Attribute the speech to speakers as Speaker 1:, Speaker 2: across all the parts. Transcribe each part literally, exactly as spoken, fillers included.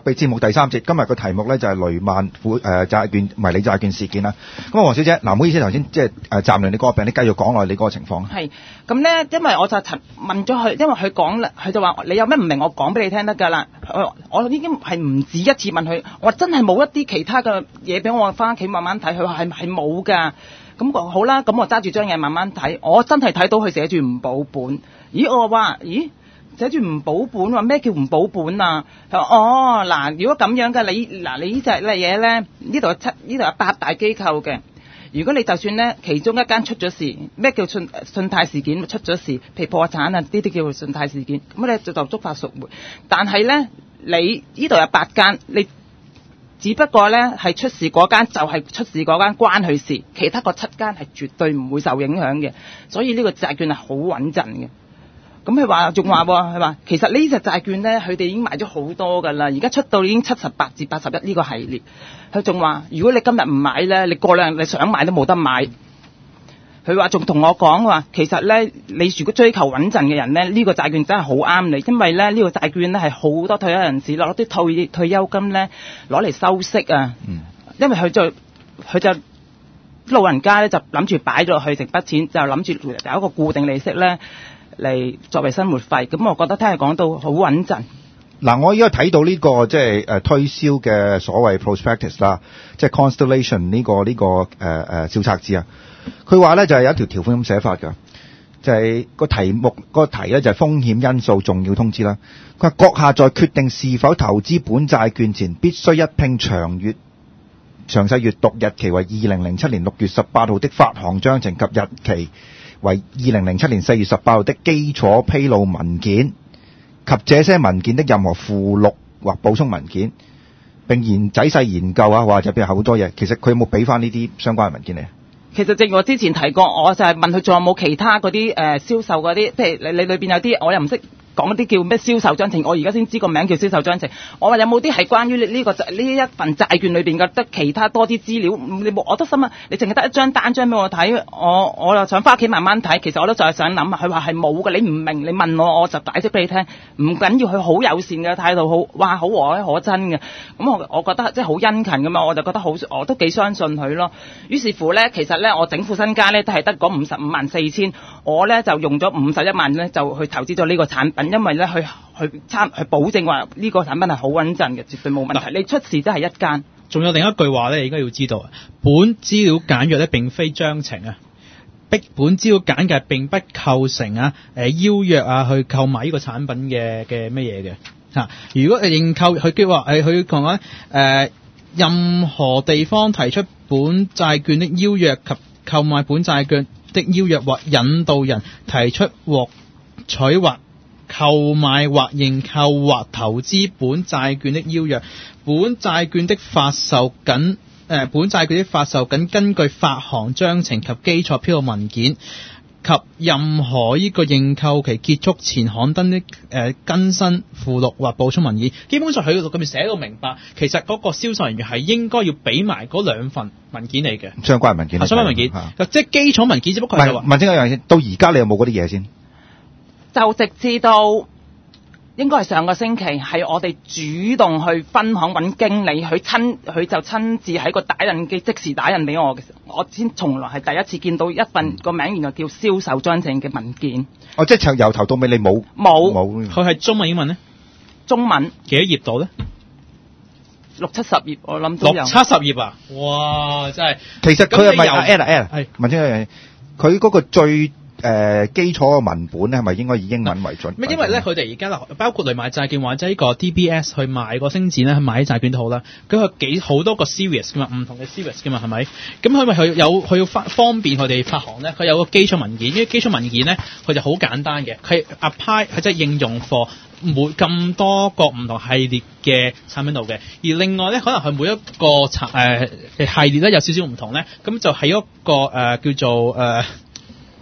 Speaker 1: 備節目第三節，今日個題目咧就係雷曼股誒債券迷你債券事件啦。咁啊，黃小姐，嗱，唔好意思，頭先即係誒暫停你嗰個病，你繼續講落你嗰個情況。
Speaker 2: 係咁咧，因為我就問咗佢，因為佢講啦，佢就話你有咩唔明，我講俾你聽得㗎啦。我我已經係唔止一次問佢，我真係冇一啲其他嘅嘢俾我翻屋企慢慢睇。佢話係係冇㗎。咁我好啦，咁我揸住張嘢慢慢睇，我真係睇到佢寫住唔保本。咦，我話咦？寫住唔保本，話咩叫唔保本啊？佢話哦，嗱，如果咁樣嘅，你嗱你呢隻嘢咧，呢度有七，呢度有八大機構嘅。如果你就算咧其中一間出咗事，咩叫信信貸事件出咗事，譬如破產啊，呢啲叫做信貸事件，咁咧就就觸發贖回。但係咧，你呢度有八間，你只不過咧係出事嗰間就係出事嗰間關佢事，其他個七間係絕對唔會受影響嘅。所以呢個債券係好穩陣嘅。咁佢話仲話喎，佢話其實呢隻債券咧，佢哋已經買咗好多㗎啦，而家出到已經七十八至八十一呢個系列。佢仲話，如果你今日唔買咧，你過兩日你想買都冇得買。佢話仲同我講話，其實咧，你如果追求穩陣嘅人咧，呢個債券真係好啱你，因為咧呢個債券咧係好多退休人士攞啲退退休金咧攞嚟收息啊。嗯。因為佢就佢就老人家咧就諗住擺咗落去成筆錢，就諗住有一個固定利息咧嚟作為生活費。咁我覺得聽佢講到好穩陣。
Speaker 1: 嗱，我依家睇到呢、這個即係誒推銷嘅所謂 prospectus 啦，即係 Constellation 呢、這個呢、這個誒誒小冊子啊。佢話咧就係、是、有一條條款咁寫法㗎，就係、是、個題目、那個題咧就係、是、風險因素重要通知啦。佢話閣下在決定是否投資本債券前，必須一併詳閱詳細閱讀日期為二零零七年六月十八號的發行章程及日期為二零零七年四月十八號的基礎披露文件及這些文件的任何附錄或補充文件，並研仔細研究啊，或者譬如好多嘢。其實佢有冇俾翻呢啲相關嘅文件嚟？
Speaker 2: 其實正如我之前提過，我就係問佢仲有冇其他嗰啲誒銷售嗰啲，即係你你裏邊有啲我又唔識講啲叫咩銷售章程，我而家先知個名叫銷售章程。我話有冇啲係關於呢、呢個呢一份債券裏邊嘅得其他多啲資料？你冇我都心啊，你淨係得一張單張俾我睇，我我又想翻屋企慢慢睇。其實我都就係想諗，佢話係冇嘅，你唔明你問我，我就解釋俾你聽。唔緊要，佢好友善嘅態度，好哇好和藹可親嘅。咁我我覺得即係好殷勤㗎嘛，我就覺得好，我都幾相信佢咯。於是乎咧，其實咧我整副身家咧都係得嗰五十五萬四千，我咧就用咗五十一萬咧就去投資咗呢個產品。因為咧，去去參去保證話呢個產品係好穩陣嘅，絕對冇問題。你出事都係一間。
Speaker 3: 仲有另一句話咧，你應該要知道啊。本資料簡約咧並非章程啊，逼本資料簡介並不構成啊誒、呃、邀約啊去購買呢個產品嘅嘅乜嘢嘅嚇。如果誒認購，佢叫話誒佢講緊誒任何地方提出本債券的邀約及購買本債券的邀約或引導人提出獲取或購買或認購或投資本債券的邀約，本債券的發售僅誒、呃、本債券的發售僅根據發行章程及基礎披露文件及任何呢個認購期結束前刊登的誒、呃、更新附錄或補充文件。基本上佢嗰度咁樣寫到明白，其實嗰個銷售人員係應該要俾埋嗰兩份文件嚟嘅
Speaker 1: 相關文件。
Speaker 3: 相關文件，即係基礎文件，只不過係話
Speaker 1: 問清一樣先。到而家你有冇嗰啲嘢先？
Speaker 2: 就直至到應該係上個星期，係我哋主動去分行揾經理，佢親佢就親自喺個打印機即時打印俾我嘅時候，我先從來係第一次見到一份個名原來叫銷售章程嘅文件。
Speaker 1: 哦，即係由頭到尾你冇
Speaker 2: 冇
Speaker 1: 冇？
Speaker 3: 佢係中文英文咧？
Speaker 2: 中文
Speaker 3: 幾多頁度咧？
Speaker 2: 六七十頁，我諗都有。
Speaker 3: 六七十頁啊！哇，真係。
Speaker 1: 其實佢係咪啊 Ella Ella
Speaker 3: 係
Speaker 1: 問清一樣嘢，佢嗰個最誒、呃、基礎嘅文本咧，係咪應該以英文為準？
Speaker 3: 咩？因為咧，佢哋而家啦，包括嚟買債券或者呢個 D B S 去買個星展咧，去買啲債券都好啦。佢有幾好多個 series 噶嘛，唔同嘅 series 噶嘛，係咪？咁佢咪佢有佢要方方便佢哋發行咧，佢有個基礎文件。呢啲基礎文件咧，佢就好簡單嘅，佢 apply 係即係應用貨每咁多個唔同系列嘅產品度嘅。而另外咧，可能佢每一個產誒、呃、系列咧有少少唔同咧，咁就係一個誒、呃、叫做誒。呃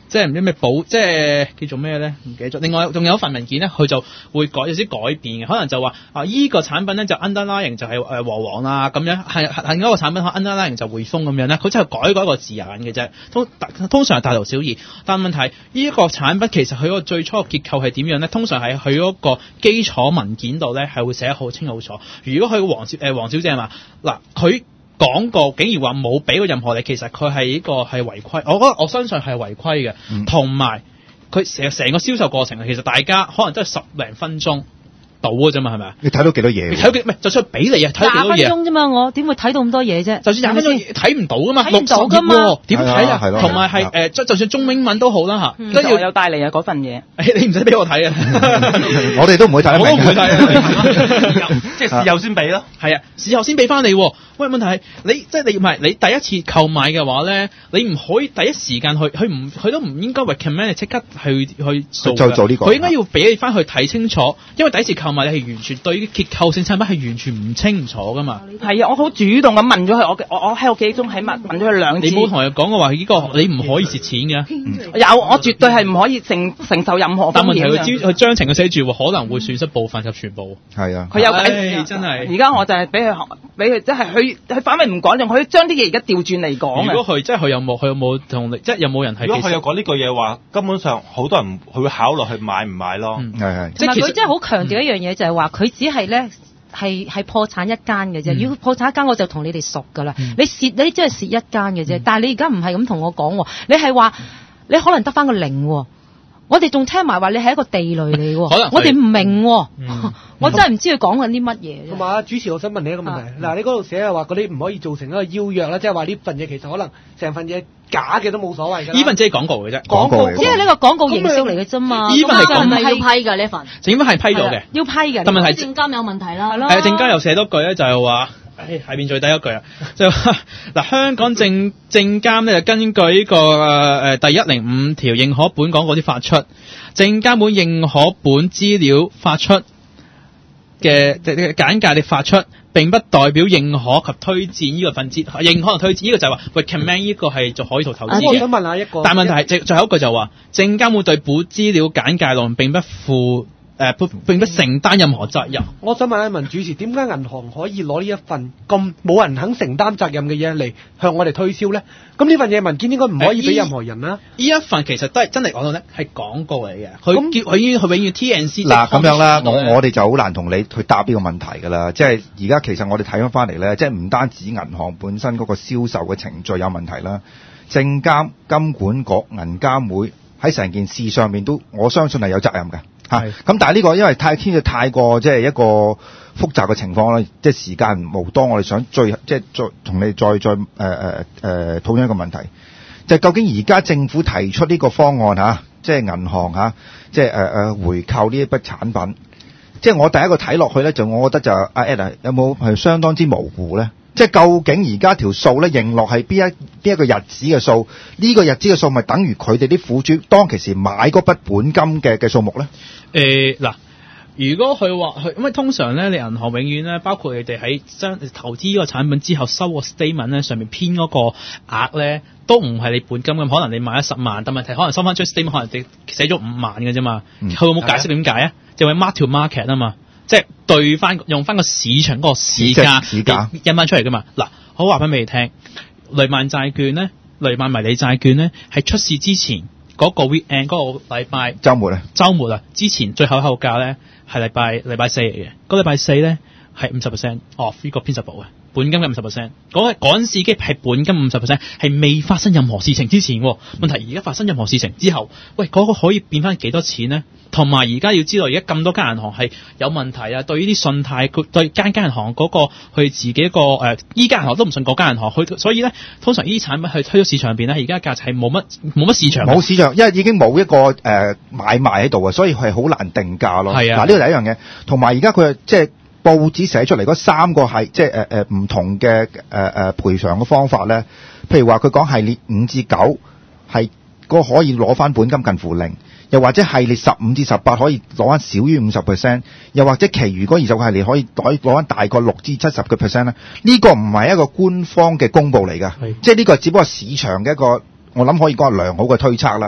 Speaker 3: 即係唔知咩保，即係叫做咩咧？唔記得咗。另外仲有一份文件咧，佢就會改有啲改變嘅，可能就話啊依、這個產品咧就 underlying 就係誒和黃啦咁樣，係係另一個產品可能 underlying 就匯豐咁樣咧，佢就改改一個字眼嘅啫。通通常係大同小異，但問題呢一個產品其實佢個最初嘅結構係點樣咧？通常係佢嗰個基礎文件度咧係會寫得好清好楚。如果佢黃小誒黃小姐話嗱佢。廣告竟然話冇俾過任何你，其實佢係呢個係違規，我覺得我相信係違規嘅，同埋佢成成個銷售過程其實大家可能都係十零分鐘到嘅啫嘛，係咪啊？
Speaker 1: 你睇到幾多嘢？
Speaker 3: 你睇到幾唔係？就算俾你啊，睇到幾多嘢？
Speaker 4: 廿分鐘啫嘛，我點會睇到咁多嘢啫？
Speaker 3: 就算廿分鐘睇唔到噶嘛，
Speaker 4: 睇唔到噶嘛，
Speaker 3: 點睇啊？同埋係誒，就就算中英文都好啦嚇，
Speaker 2: 跟住我有帶嚟啊嗰份嘢，
Speaker 3: 你唔使俾我睇啊，
Speaker 1: 我哋都唔會睇得明，
Speaker 3: 我都唔會睇，
Speaker 5: 即係事後先俾咯。
Speaker 3: 係啊，事後先俾翻你。喂，問題係你即係你唔係你第一次購買嘅話咧，你唔可以第一時間去，佢唔佢都唔應該 recommend 你即刻去去做
Speaker 1: 就做呢個，
Speaker 3: 佢應該要俾你翻去睇清楚，因為第一次購買你係完全對於結構性產品係完全唔清唔楚噶嘛。
Speaker 2: 係啊，我好主動咁問咗佢，我我我喺我記憶中起碼問咗佢兩次。
Speaker 3: 你冇同佢講過話呢個你唔可以蝕錢嘅、
Speaker 2: 嗯。有，我絕對係唔可以承承受任何風險。
Speaker 3: 但問題佢知佢章程佢寫住可能會損失部分及全部。
Speaker 1: 係啊，
Speaker 2: 佢有
Speaker 3: 計真係。
Speaker 2: 而家我就係俾佢俾佢，即係佢佢反為唔講，仲可以將啲嘢而家調轉嚟講。
Speaker 3: 如果佢即係佢有冇佢有冇同你，即係有冇人係？
Speaker 5: 如果佢有講呢句嘢話，根本上好多人佢會考慮去買唔買咯。
Speaker 1: 係係。
Speaker 4: 即係佢真係好強調一樣嘢，就係話佢只係咧。係係破產一間嘅啫，如果破產一間我就同你哋熟噶啦、嗯。你蝕你真係蝕一間嘅啫，但係你而家唔係咁同我講，你係話你可能得翻個零，我哋仲聽埋話你係一個地雷嚟，我哋唔明、嗯，我真係唔知佢講緊啲乜嘢。
Speaker 6: 同埋啊，主持，我想問你一個問題，嗱、啊，你嗰度寫係話嗰啲唔可以造成一個邀約啦，即係話呢份嘢其實可能成份嘢假嘅都冇所謂㗎。
Speaker 3: 呢份即係廣告嘅啫，
Speaker 4: 廣告即係呢個廣告形式嚟嘅啫嘛。
Speaker 3: 呢份係
Speaker 4: 係咪
Speaker 3: 要
Speaker 4: 批㗎呢份？
Speaker 3: 應該係批咗嘅，
Speaker 4: 要批嘅。
Speaker 3: 但問題
Speaker 4: 證監有問題啦，係咯。
Speaker 3: 誒，證監又寫多句咧，就係話。誒下邊最低一句啊，就話嗱香港證證監咧就根據呢個誒誒第一零五條認可本廣告啲發出，證監會認可本資料發出嘅嘅簡介你發出，並不代表認可及推薦呢個份資認可同推薦呢個就係話 recommend 呢個係做海圖投資嘅。
Speaker 6: 我想問下一個，
Speaker 3: 但問題係最最後一句就話證監會對本資料簡介內容並不負。誒、呃，並不承擔任何責任。
Speaker 6: 我想問一問主持，點解銀行可以攞呢一份咁冇人肯承擔責任嘅嘢嚟向我哋推銷咧？咁呢份嘢文件應該唔可以俾任何人啦。呢、呃、一份其實都係真係講到咧，係廣告嚟嘅。佢叫佢已經佢永遠 T N C。嗱
Speaker 1: 咁樣啦，我我哋就好難同你去答呢個問題㗎啦。即係而家其實我哋睇翻翻嚟咧，即係唔單止銀行本身嗰個銷售嘅程序有問題啦，證監、金管局、銀監會喺成件事上面都我相信係有責任嘅。嚇！咁但係呢個因為太牽涉太過即係一個複雜嘅情況啦，即係時間無多，我哋想最即係再同你再再誒誒誒討論一個問題，就係、究竟而家政府提出呢個方案嚇，即係銀行嚇，即係誒誒回購呢一筆產品，即係我第一個睇落去咧，就我覺得就阿 Ed 有冇係相當之模糊咧？即係究竟而家條數咧認落係邊一邊一個日子嘅數？呢、這個日子嘅數咪等於佢哋啲苦主當其時買嗰筆本金嘅嘅數目咧？
Speaker 3: 誒嗱，如果佢話佢，因為通常咧，你銀行永遠咧，包括你哋喺將投資呢個產品之後收個 statement 咧，上面編嗰個額咧，都唔係你本金咁，可能你買咗十萬，但問題可能收翻張 statement 可能你寫咗五萬嘅啫嘛。佢、嗯、有冇解釋點解啊？就係 mark to market 啊嘛，即係對翻用翻個市場嗰個市價，市價印翻出嚟噶嘛。嗱，好話翻俾你聽，雷曼債券咧，雷曼迷你債券咧，係出事之前。嗰、那個 weekend 嗰個禮拜週末啊，週末啊，之前最後一口價咧係禮拜禮拜四嚟嘅，嗰、那個禮拜四咧係五十 percent off 呢個 principal 嘅本金嘅五十 percent，嗰嗰陣時已經係本金五十 percent，係未發生任何事情之前。問題而家發生任何事情之後，喂嗰、那個可以變翻幾多錢咧？同埋而家要知道，而家咁多間銀行係有問題啊！對呢啲信貸，佢對間間銀行嗰、那個佢自己一個誒，依、呃、間銀行都唔信嗰間銀行，佢所以咧，通常呢啲產品去推到市場入邊咧，而家價錢係冇乜冇乜市場，冇
Speaker 1: 市場，因為已經冇一個誒、呃、買賣喺度啊，所以係好難定價咯。係啊，嗱呢個第一樣嘢，同埋而家佢即係報紙寫出嚟嗰三個係即係誒誒唔同嘅誒誒賠償嘅方法咧，譬如話佢講系列五至九係個可以攞翻本金近乎零。又或者系列十五至十八可以攞翻少於五十 percent， 又或者其餘嗰二十個系列可以攞攞翻大概六至七十個 percent 咧。呢個唔係一個官方嘅公佈嚟㗎，即係呢個只不過市場嘅一個，我諗可以講係良好嘅推測啦。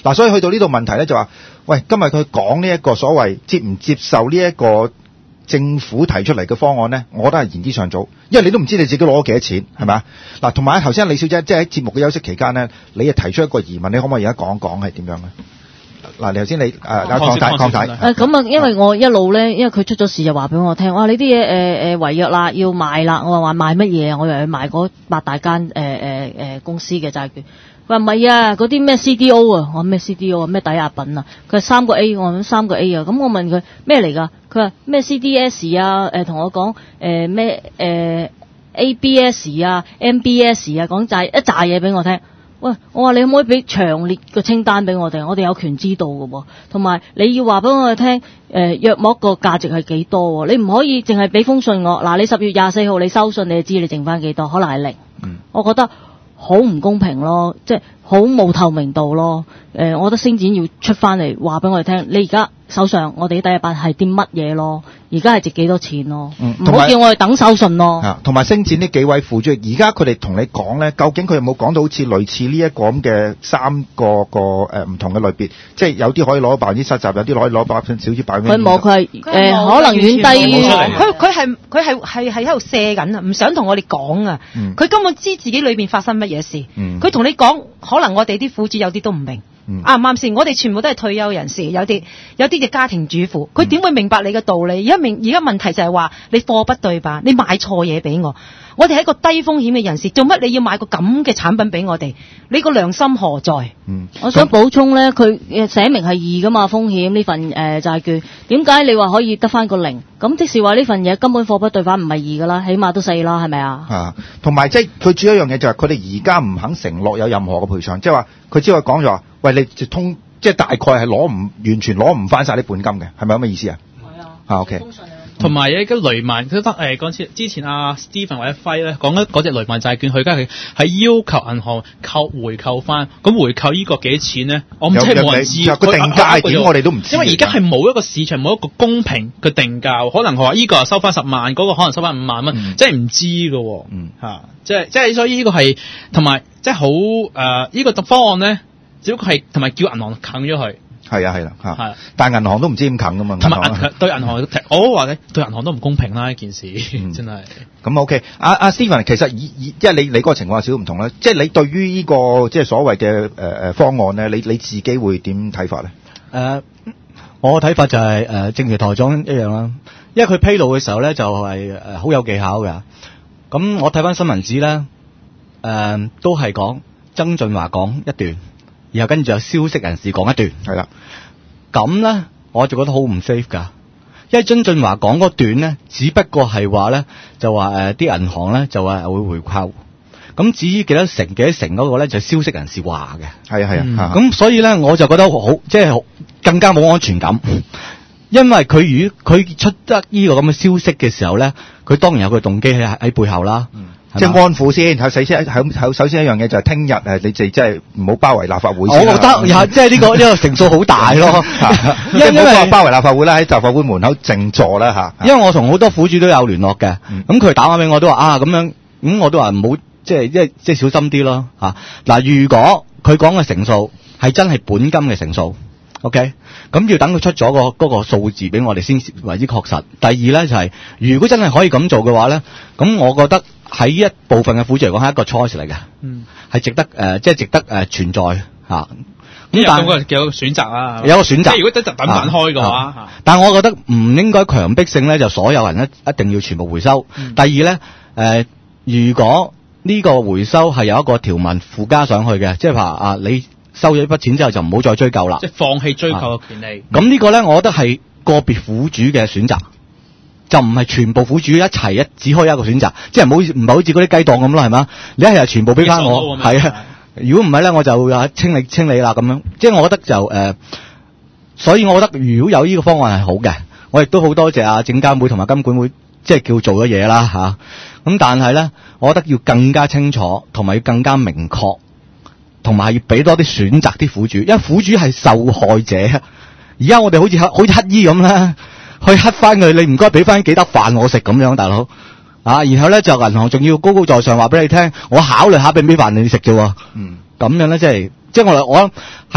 Speaker 1: 嗱，所以去到呢度問題咧就話，喂，今日佢講呢一個所謂接唔接受呢一個政府提出嚟嘅方案咧，我覺得係言之尚早，因為你都唔知你自己攞咗幾多錢，係咪啊？嗱，同埋頭先李小姐即係喺節目嘅休息期間咧，你係提出一個疑問，你可唔可以而家講一講係點樣咧？嗱，頭先你誒阿鄺太鄺太
Speaker 7: 誒咁啊，因為我一路咧，因為佢出咗事就話俾我聽，哇！你啲嘢誒誒違約啦，要賣啦。我話賣乜嘢啊？我又去賣嗰八大間誒誒誒公司嘅債券。佢話唔係啊，嗰啲咩 C D O 啊，我話咩 C D O 啊，咩抵押品啊？佢話三個 A，我話三個 A 啊。咁我問佢咩嚟㗎？佢話咩 C D S 啊？誒同我講誒咩誒 A B S 啊、M B S 啊，講債一紮嘢俾我聽。喂，我話你可唔可以俾詳列個清單俾我哋？我哋有權知道嘅喎，同埋你要話俾我哋聽，誒約莫個價值係幾多？你唔可以淨係俾封信我。嗱，你十月廿四號你收信，你就知你剩翻幾多，可能係零。嗯，我覺得好唔公平咯，即係好冇透明度咯。誒、呃，我覺得星展要出翻嚟話俾我哋聽，你而家手上我哋啲抵押品係啲乜嘢咯？而家係值幾多錢咯？唔好、嗯、叫我哋等手信咯。
Speaker 1: 啊，同埋星展呢幾位副主席，而家佢哋同你講咧，究竟佢有冇講到好似類似呢一個咁嘅三個個誒唔、呃、同嘅類別？即係有啲可以攞百分之七十，有啲可以攞百分少少百分之。
Speaker 7: 佢冇，佢係誒可能遠低。
Speaker 4: 佢佢係佢係係係喺度射緊啊！唔想同我哋講啊！佢、嗯、根本知自己裏邊發生乜嘢事。佢同、嗯、你講，可能我哋啲苦主有啲都唔明。啱唔啱先？我哋全部都係退休人士，有啲有啲嘅家庭主婦，佢點會明白你嘅道理？而家明而家問題就係話你貨不對版，你買錯嘢俾我。我哋係一個低風險嘅人士，做乜你要買個咁嘅產品俾我哋？你個良心何在？
Speaker 7: 嗯，我想補充咧，佢寫明係二噶嘛風險呢份誒、呃、債券，點解你話可以得翻個零？咁即是話呢份嘢根本貨不對版，唔係二噶啦，起碼都四啦，係咪啊？啊，
Speaker 1: 同埋即係佢主要一樣嘢就係佢哋而家唔肯承諾有任何嘅賠償，即係話佢只係講咗話，喂，你就通即係大概係攞唔完全攞唔翻晒啲本金嘅，係咪咁嘅意思啊？係啊。啊 OK。
Speaker 3: 同埋一個雷曼，佢得誒嗰次之前阿 Stephen 或者輝咧講緊嗰隻雷曼債券，佢而家係係要求銀行扣回扣翻，咁回扣呢個幾錢咧？我唔知冇人知，
Speaker 1: 佢定價係點我哋都唔知。
Speaker 3: 因為而家係冇一個市場冇一個公平嘅定價，可能佢話呢個收翻十萬，嗰、嗰個可能收翻五萬蚊，嗯、即係唔知㗎。嗯，嚇，即係即係所以呢個係同埋即係好誒呢個方案咧，只不過係同埋叫銀行啃咗佢。
Speaker 1: 係啊係啦嚇，係，但係銀行都唔知點啃噶嘛，
Speaker 3: 同埋銀對銀行，我話咧對銀行都唔公平啦呢件事，嗯、真係。
Speaker 1: 咁 OK，阿阿 Stephen 其實以以即係你你嗰個情況有少少唔同啦，即係你對於呢、這個即係所謂嘅誒誒方案咧，你你自己會點睇法咧？誒、
Speaker 8: 呃，我嘅睇法就係、是、誒、呃，正如台長一樣啦，因為佢披露嘅時候咧就係誒好有技巧嘅。咁我睇翻新聞紙咧，誒、呃、都係講曾俊華講一段。然後跟住有消息人士講一段，係啦，咁咧我就覺得好唔 safe 噶，因為曾俊華講嗰段咧，只不過係話咧就話誒啲銀行咧就話會回扣，咁至於幾多成幾多成嗰個咧就消息人士話嘅，係啊係啊，咁、嗯、所以咧我就覺得好即係更加冇安全感，因為佢如果佢出得呢個咁嘅消息嘅時候咧，佢當然有佢動機喺喺背後啦。嗯即係安撫先，首先喺首先一樣嘢就係聽日誒，你哋即係唔好包圍立法會先。我覺得又即係呢個呢個成數好大咯，因為唔好話包圍立法會啦，喺立法會門口靜坐啦嚇。因為我同好多苦主都有聯絡嘅，咁佢打翻俾我都話啊咁樣，咁我都話唔好即係即係即係小心啲咯嚇。嗱，如果佢講嘅成數係真係本金嘅成數 ，OK， 咁要等佢出咗個嗰個數字俾我哋先為之確實。第二咧就係如果真係可以咁做嘅話咧，咁我覺得。喺一部分嘅苦主嚟講係一個 choice 嚟嘅，嗯，係值得誒、呃，即係值得誒、呃、存在嚇。咁但係有個選擇啊，有個選擇。即係如果得就等等開嘅話，啊啊、但係我覺得唔應該強迫性咧，就所有人一一定要全部回收。嗯、第二咧，誒、呃，如果呢個回收係有一個條文附加上去嘅，即係話啊，你收咗一筆錢之後就唔好再追究啦，即係放棄追究嘅權利。咁、啊、呢個咧，我覺得係個別苦主嘅選擇。就唔係全部苦主一齊一只可以一個選擇，即係唔好唔係好似嗰啲雞檔咁咯，係嘛？你一係全部俾翻我，係啊。如果唔係咧，我就啊清理清理啦咁樣。即係我覺得就誒、呃，所以我覺得如果有呢個方案係好嘅，我亦都好多謝啊證監會同埋金管會，即係叫做咗嘢啦吓。咁、啊、但係咧，我覺得要更加清楚，同埋要更加明確，同埋要俾多啲選擇啲苦主，因為苦主係受害者。而家我哋好似好似乞衣咁啦。去乞翻佢，你唔該俾翻幾得飯我食咁樣，大佬啊！然後咧就銀行仲要高高在上話俾你聽，我考慮下俾唔俾飯你食啫。嗯，咁樣咧即係即係我我喺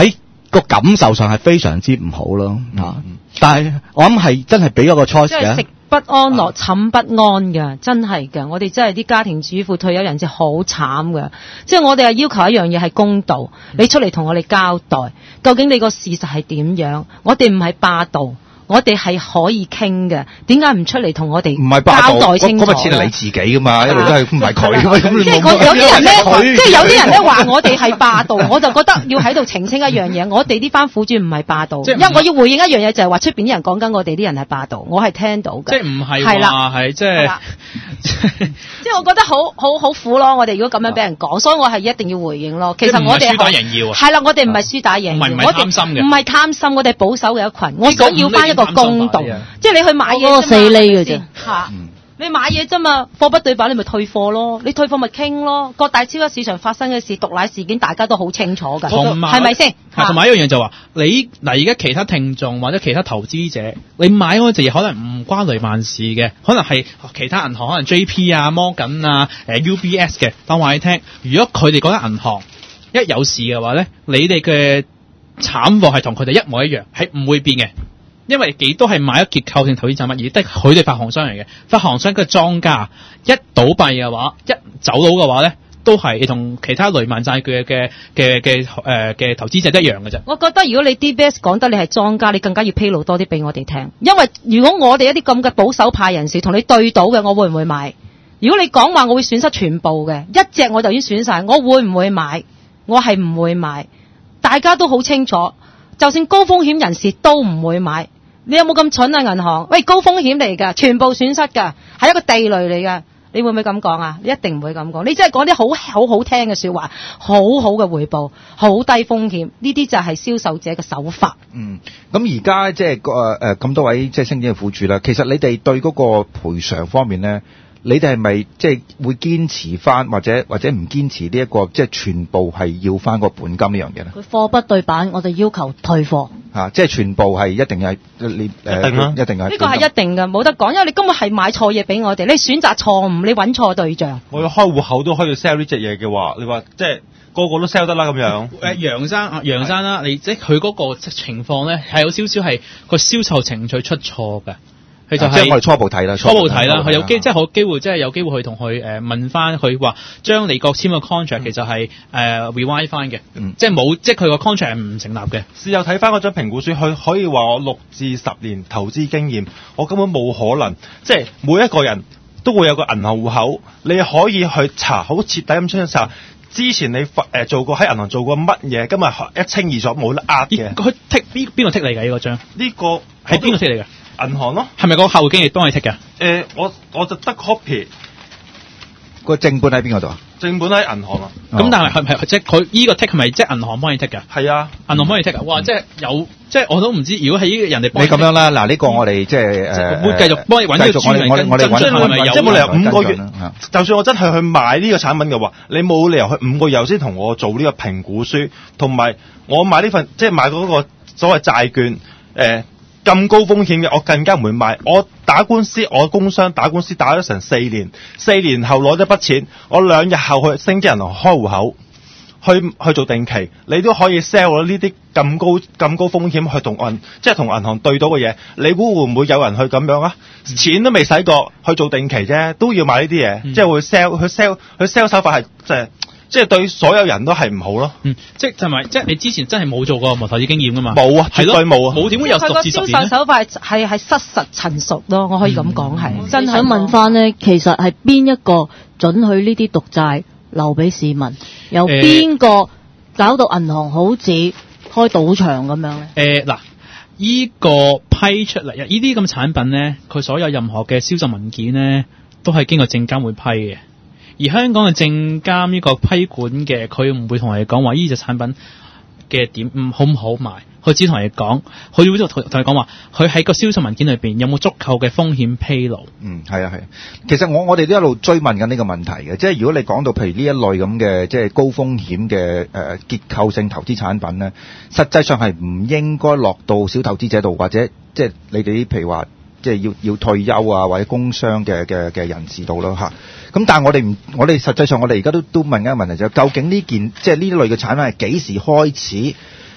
Speaker 8: 個感受上係非常之唔好咯。啊、嗯，但係我諗係真係俾咗個 choice 嘅。
Speaker 4: 不安樂，寢不安㗎，真係㗎。我哋真係啲家庭主婦退休人士好慘㗎。即係我哋係要求一樣嘢係公道，你出嚟同我哋交代，究竟你個事實係點樣？我哋唔係霸道。我哋係可以傾嘅，點解唔出嚟同我哋交代清楚？
Speaker 1: 嗰筆錢係你自己噶嘛，一路都係唔係佢噶嘛。
Speaker 4: 即係有啲人咧，即係有啲人咧話我哋係霸道，我就覺得要喺度澄清一樣嘢，我哋呢班苦主唔係霸道，因為我要回應一樣嘢，就係話出邊啲人講緊我哋啲人係霸道，我係聽到嘅。
Speaker 3: 即係唔係係啦，係即係，
Speaker 4: 即係我覺得好好好苦咯。我哋如果咁樣俾人講，所以我係一定要回應咯。其實我哋
Speaker 3: 輸打贏要啊，
Speaker 4: 係啦，我哋唔係輸打贏要，
Speaker 3: 唔係貪心嘅，
Speaker 4: 唔係貪心，我哋保守嘅一群，我想要翻一個公道，即係你去買嘢
Speaker 7: 嗰個四厘嘅啫，
Speaker 4: 吓，你買嘢啫嘛，貨不對版你咪退貨咯，你退貨咪傾咯。各大超級市場發生嘅事，毒奶事件大家都好清楚㗎，係咪先？
Speaker 3: 同埋一樣嘢就話，你嗱而家其他聽眾或者其他投資者，你買嗰隻嘢可能唔關雷曼事嘅，可能係其他銀行，可能 J P 啊、摩根啊、誒 U B S 嘅。但話你聽，如果佢哋嗰間銀行一有事嘅話咧，你哋嘅慘禍係同佢哋一模一樣，係唔會變嘅。因為幾多係買咗結構性投資產品，而得佢哋發行商嚟嘅，發行商嘅莊家一倒閉嘅話，一走佬嘅話咧，都係同其他雷曼債券嘅嘅嘅誒嘅投資者一樣嘅啫。
Speaker 4: 我覺得如果你 D B S 講得你係莊家，你更加要披露多啲俾我哋聽，因為如果我哋一啲咁嘅保守派人士同你對賭嘅，我會唔會買？如果你講話我會損失全部嘅，一隻我就已經損晒，我會唔會買？我係唔會買。大家都好清楚，就算高風險人士都唔會買。你有冇咁蠢啊？銀行喂，高風險嚟㗎，全部損失㗎，係一個地雷嚟㗎。你會唔會咁講啊？你一定唔會咁講。你真係講啲好好好聽嘅說話，好好嘅回報，好低風險，呢啲就係銷售者嘅手法。
Speaker 1: 嗯，咁而家即係誒誒咁多位即係星展嘅苦主啦，其實你哋對嗰個賠償方面咧，你哋係咪即係會堅持翻，或者或者唔堅持呢、這、一個即係全部係要翻個本金呢樣嘢咧？
Speaker 7: 佢貨不對版，我哋要求退貨。
Speaker 1: 嚇、啊，即係全部係一定係你誒，一定啦，一定係。呢
Speaker 4: 個係一定嘅，冇得講，因為你根本係買錯嘢俾我哋，你選擇錯誤，你揾錯對象。
Speaker 5: 我要開戶口都可以 sell 呢隻嘢嘅話，你話即係個個都 sell 得啦咁樣。
Speaker 3: 誒，楊生，楊生啦，你即係佢嗰個情況咧，係有少少係個銷售程序出錯嘅。佢就係、是、
Speaker 1: 即係我哋初步睇啦，
Speaker 3: 初步睇啦，佢有機即係好機會，即係有機會去同佢誒問翻佢話，將你個簽個 contract 其實係誒 rewind 翻嘅，即係冇，即係佢個 contract 係唔成立嘅。
Speaker 5: 事後睇翻嗰張評估書，佢可以話我六至十年投資經驗，我根本冇可能，即係每一個人都會有個銀行戶口，你可以去查，好徹底咁出查。之前你誒做過喺銀行做過乜嘢，今日一清二楚，冇得呃嘅。
Speaker 3: 佢剔邊邊個剔嚟㗎？呢個張
Speaker 5: 呢個
Speaker 3: 係邊個剔嚟㗎？
Speaker 5: 銀行咯，
Speaker 3: 係咪個客戶經理幫你剔㗎？
Speaker 5: 誒，我我就得 copy
Speaker 1: 個正本喺邊個度啊？
Speaker 5: 正本喺銀行啊。
Speaker 3: 咁、哦、但係係係即係佢依個剔係咪即係銀行幫你剔㗎？
Speaker 5: 係啊，
Speaker 3: 銀行幫你剔啊！哇，即係有即係我都唔知，如果係依個人哋幫
Speaker 1: 你咁樣啦，嗱呢、呢個我哋即係誒
Speaker 3: 會繼續幫你揾呢個專人跟跟，即係咪有？
Speaker 5: 即係冇理由五個月，就算我真係去買呢個產品嘅話，你冇理由去五個月先同我做呢個評估書，同埋我買呢份即係買嗰個所謂債券誒。呃咁高風險嘅，我更加唔會買。我打官司，我工商打官司打咗成四年，四年後攞咗筆錢，我兩日後去星展銀行開戶口，去去做定期，你都可以 sell 咗呢啲咁高咁高風險去同銀，即係同銀行對到嘅嘢。你估會唔會有人去咁樣啊？錢都未使過去做定期啫，都要買呢啲嘢，即係會 sell，去 sell，去 sell 手法係即係。即係對所有人都係唔好咯。
Speaker 3: 嗯，即係同埋即係你之前真係冇做過投資經驗噶嘛？
Speaker 5: 冇啊，絕對冇啊，
Speaker 3: 冇點會有六至十年咧？
Speaker 4: 佢個銷售手法係係失實陳述咯，我可以咁講係。
Speaker 7: 真係想問翻呢，其實係邊一個准許呢啲毒債留俾市民？由邊個搞到銀行好似開賭場咁樣咧？
Speaker 3: 誒嗱，依個批出嚟，呢啲咁嘅產品咧，佢所有任何嘅銷售文件咧，都係經過證監會批嘅。而香港嘅證監呢個批管嘅，佢唔會同你講話呢隻產品嘅點唔好唔好賣，佢只同你講，佢會同同你講話，佢喺個銷售文件裏邊有冇足夠嘅風險披露。
Speaker 1: 嗯，係啊係啊，其實我我哋都一路追問緊呢個問題嘅，即係如果你講到譬如呢一類咁嘅即係高風險嘅誒、呃、結構性投資產品咧，實際上係唔應該落到小投資者度，或者即係你哋啲譬如話即係要要退休啊或者工傷嘅嘅嘅人士度咯嚇。咁但係我哋唔，我哋實際上我哋而家都都問緊一個問題就係，究竟呢件即係呢類嘅產品係幾時開始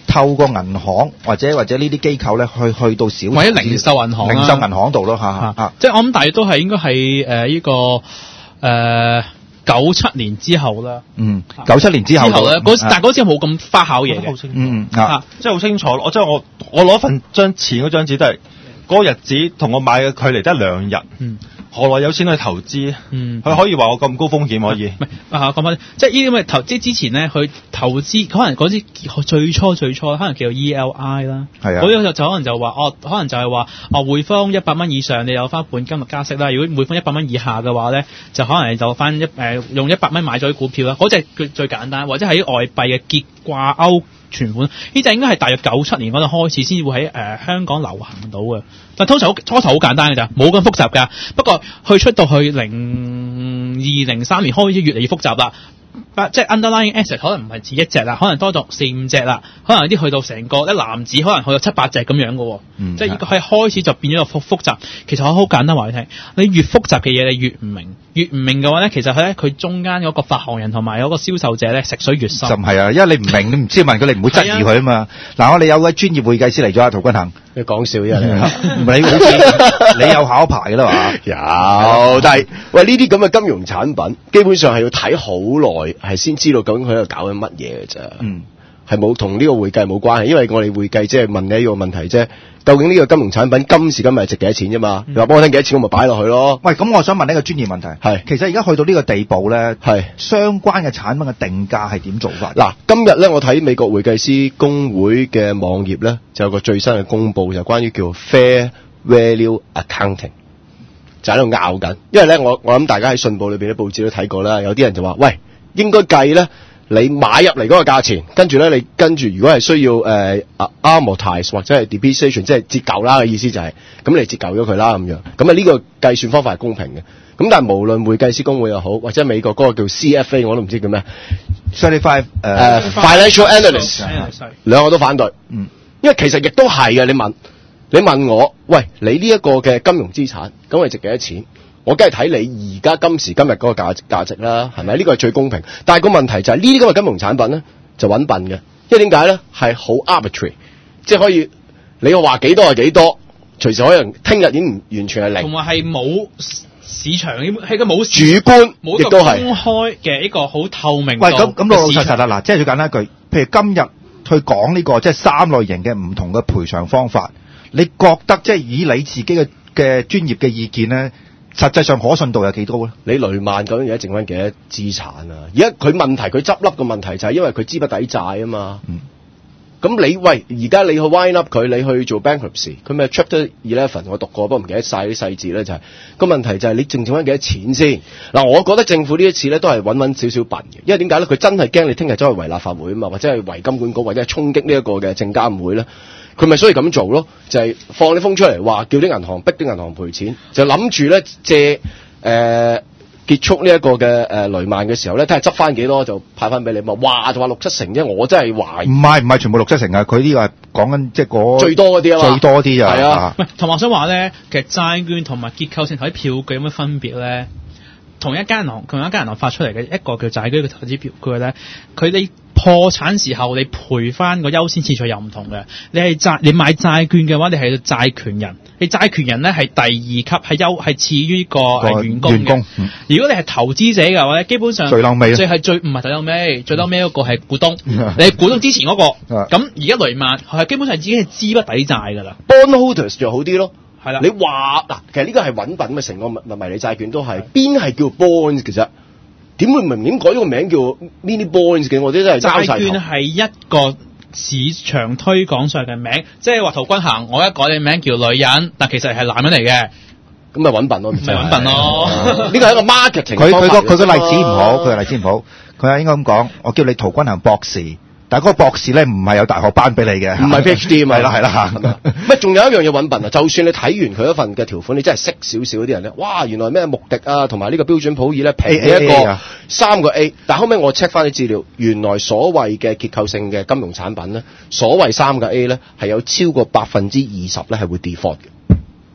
Speaker 1: 透過銀行或者或者呢啲機構咧，去去到小
Speaker 3: 或者零售銀行、啊、
Speaker 1: 零售銀行度咯嚇嚇。
Speaker 3: 即係我諗大約都係應該係誒呢個誒九七年之後啦。
Speaker 1: 嗯，九七年之後
Speaker 3: 咧，嗰但係嗰時冇咁花巧嘢嘅。
Speaker 1: 嗯啊，
Speaker 5: 即係好清楚。我即係我我攞份張錢嗰張紙都係嗰個日子同我買嘅距離得兩日。
Speaker 3: 嗯。
Speaker 5: 何來有錢去投資？
Speaker 3: 嗯，
Speaker 5: 佢可以話我咁高風險可以？
Speaker 3: 唔係啊，講翻，即係呢啲咁嘅投資之前咧，佢投資可能嗰啲最初最初可能叫做 E L I 啦，
Speaker 1: 係啊，
Speaker 3: 嗰啲就就可能就話哦，可能就係話哦，匯豐一百蚊以上你有翻本金嘅加息啦，如果匯豐一百蚊以下嘅話咧，就可能就翻一誒、呃、用一百蚊買咗啲股票啦，嗰隻最最簡單，或者喺外幣嘅結掛鈎存款，呢隻應該係大約九七年嗰陣開始先至會喺誒、呃、香港流行到嘅。但通常初頭好簡單嘅咋，冇咁複雜㗎。不過去出到去零二零三年開始越嚟越複雜啦。即係 underlying asset 可能唔係指一隻啦，可能多到四五隻啦，可能有啲去到成個一籃子，可能去到七八隻咁樣嘅喎。嗯、即係係開始就變咗個複複雜。其實我好簡單話你聽，你越複雜嘅嘢你越唔明，越唔明嘅話咧，其實咧佢中間嗰個發行人同埋嗰個銷售者咧食水越深。就唔
Speaker 1: 係啊，因為你唔明，你唔知問佢，你唔會質疑佢啊嘛。嗱、啊，我哋有位專業會計師嚟咗啊，陶君行。
Speaker 9: 你講笑啫，你
Speaker 1: 你好似你有考牌㗎啦嘛？
Speaker 9: 有，但係喂呢啲咁嘅金融產品，基本上係要睇好耐，係先知道究竟佢喺度搞緊乜嘢嘅啫。嗯，係冇同呢個會計冇關係，因為我哋會計即係問你一個問題啫。究竟呢個金融產品今時今日值幾多錢啫嘛？你話幫我聽幾多錢，我咪擺落去咯。
Speaker 1: 喂，咁我想問呢個專業問題係，其實而家去到呢個地步咧，
Speaker 9: 係相
Speaker 1: 關嘅產品嘅定價係點做法？
Speaker 9: 嗱，今日咧我睇美國會計師公會嘅網頁咧，就有個最新嘅公佈，就關於叫 Fair Value Accounting， 就喺度拗緊。因為咧，我我諗大家喺信報裏邊啲報紙都睇過啦，有啲人就話：喂，應該計咧。你買入嚟嗰個價錢，跟住咧，你跟住如果係需要誒、呃、amortize 或者係 depreciation， 即係折舊啦嘅意思就係、是，咁你折舊咗佢啦咁樣。咁啊呢個計算方法係公平嘅。咁但係無論會計師公會又好，或者美國嗰個叫 C F A， 我都唔知叫咩
Speaker 1: ，certified
Speaker 9: 誒 financial analyst， 兩個都反對。嗯，因為其實亦都係嘅。你問你問我，喂，你呢一個嘅金融資產，咁係值幾多錢？我梗係睇你而家今時今日嗰個價價值啦，係咪？呢個係最公平。但係個問題就係呢啲咁嘅金融產品咧，就揾笨嘅。因為點解咧？係好 arbitrary， 即係可以你話幾多係幾多，隨時可能聽日已經唔完全係零。
Speaker 3: 同埋係冇市場，係個冇
Speaker 9: 主觀，
Speaker 3: 冇一個公開嘅一個好透明。
Speaker 1: 喂，咁咁老老實實啦，嗱，即係最簡單一句，譬如今日去講呢、呢個即係三類型嘅唔同嘅賠償方法，你覺得即係以你自己嘅嘅專業嘅意見咧？實際上可信度有幾多咧？
Speaker 9: 你雷曼究竟而家剩翻幾多資產啊？而家佢問題，佢執笠嘅問題就係因為佢資不抵債啊嘛。嗯。咁你喂，而家你去 wind up 佢，你去做 bankruptcy， 佢咪 Chapter eleven 我讀過，不過唔記得晒啲細節咧，就係、是、個問題就係你剩剩翻幾多錢先？嗱，我覺得政府呢一次咧都係揾揾少少笨嘅，因為點解咧？佢真係驚你聽日走去圍立法會啊嘛，或者係圍金管局，或者係衝擊呢一個嘅證監會咧。佢咪所以咁做咯，就係、是、放啲風出嚟，話叫啲銀行逼啲銀行賠錢，就諗住咧借誒、呃、結束呢一個嘅誒、呃、雷曼嘅時候咧，睇下執翻幾多就派翻俾你嘛。話就話六七成啫，我真係懷疑。唔係唔係全部六七成啊！佢呢個係講緊即係嗰最多嗰啲啊嘛，最多啲啊。係啊，
Speaker 3: 喂，同埋我想話咧，其實債券同埋結構性投資票據有乜分別咧？同一間銀行，同一間銀行發出嚟嘅一個叫債券嘅投資票據咧，佢哋破產時候你賠翻個優先次序又唔同嘅。你係債，你買債券嘅話，你係債權人，你債權人咧係第二級，係優係次於呢個係員工嘅。員工嗯、如果你係投資者嘅話咧，基本上最後尾，最係最唔係最後尾，最後尾嗰個係股東。嗯、你係股東之前嗰、那個，咁而家雷曼係基本上已經係資不抵債㗎啦。
Speaker 9: Bondholders 就好啲咯。係啦，
Speaker 3: 你
Speaker 9: 話嗱，其實呢個係穩品嘅，成個迷迷你債券都係，邊係叫 bonds 其實？點會明顯改咗個名叫 mini bonds 嘅？我啲真係交晒頭。債券
Speaker 3: 係一個市場推廣上嘅名，即係話陶君行，我一改你名叫女人，但其實係男人嚟嘅，
Speaker 9: 咁咪穩笨咯，
Speaker 3: 咪穩笨咯。
Speaker 9: 呢個係一個 marketing。
Speaker 1: 佢佢個佢個例子唔好，佢個例子唔好，佢係應該咁講，我叫你陶君行博士。但係嗰個博士咧，唔係有大學班俾你嘅，
Speaker 9: 唔係 PhD 啊嘛，
Speaker 1: 係啦係啦嚇。
Speaker 9: 乜仲有一樣嘢揾笨啊！就算你睇完佢一份嘅條款，你真係識少少嗰啲人咧，哇！原來咩穆迪啊，同埋呢個標準普爾咧，平一個三個 A。但後尾我 check 翻啲資料，原來所謂嘅結構性嘅金融產品咧，所謂三個 A 咧，係有超過百分之二十咧係會 default 嘅。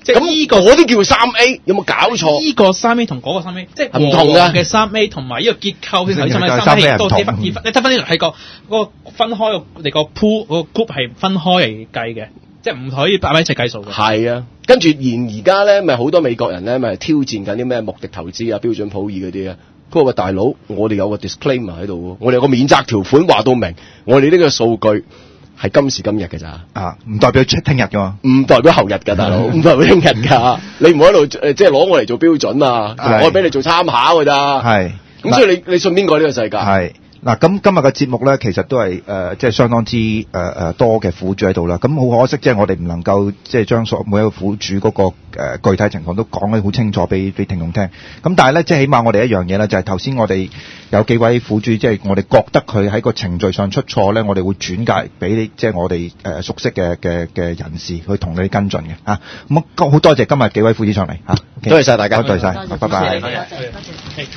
Speaker 3: 即係依個
Speaker 9: 嗰啲叫三 A， 有冇搞錯？
Speaker 3: 依個三 A 同嗰個三 A， 即係
Speaker 9: 唔同嘅
Speaker 3: 嘅三 A 同埋依個結構先頭先三 A 都睇分，你睇翻呢係個嗰個分開個你個 pool 個 group 係分開嚟計嘅，即係唔可以擺埋一齊計數嘅。係
Speaker 9: 啊，跟住然而家咧，咪好多美國人咧，咪挑戰緊啲咩目的投資啊、標準普爾嗰啲啊。佢話：大佬，我哋有個 disclaimer 喺度，我哋有個免責條款話到明，我哋呢個數據係今時今日嘅咋
Speaker 1: 啊，唔代表聽日㗎嘛，
Speaker 9: 唔代表後日㗎，大佬，唔代表聽日㗎，你唔好喺度誒，即係攞我嚟做標準啊，我俾你做參考㗎咋，係，咁所以你你信邊個呢個世界？係。
Speaker 1: 嗱，咁今日嘅節目咧，其實都係誒、呃，即係相當之誒誒、呃、多嘅苦主喺度啦。咁好可惜，即係我哋唔能夠即係將所每一個苦主嗰、那個誒、呃、具體情況都講得好清楚俾俾聽眾聽。咁但係咧，即係起碼我哋一樣嘢咧，就係頭先我哋有幾位苦主，即係我哋覺得佢喺個程序上出錯咧，我哋會轉介俾即係我哋誒、呃、熟悉嘅嘅嘅人士去同你跟進嘅啊。咁好多謝今日幾位苦主上嚟嚇，
Speaker 9: 多謝晒大家，
Speaker 1: 多謝晒，拜拜。
Speaker 7: 多謝。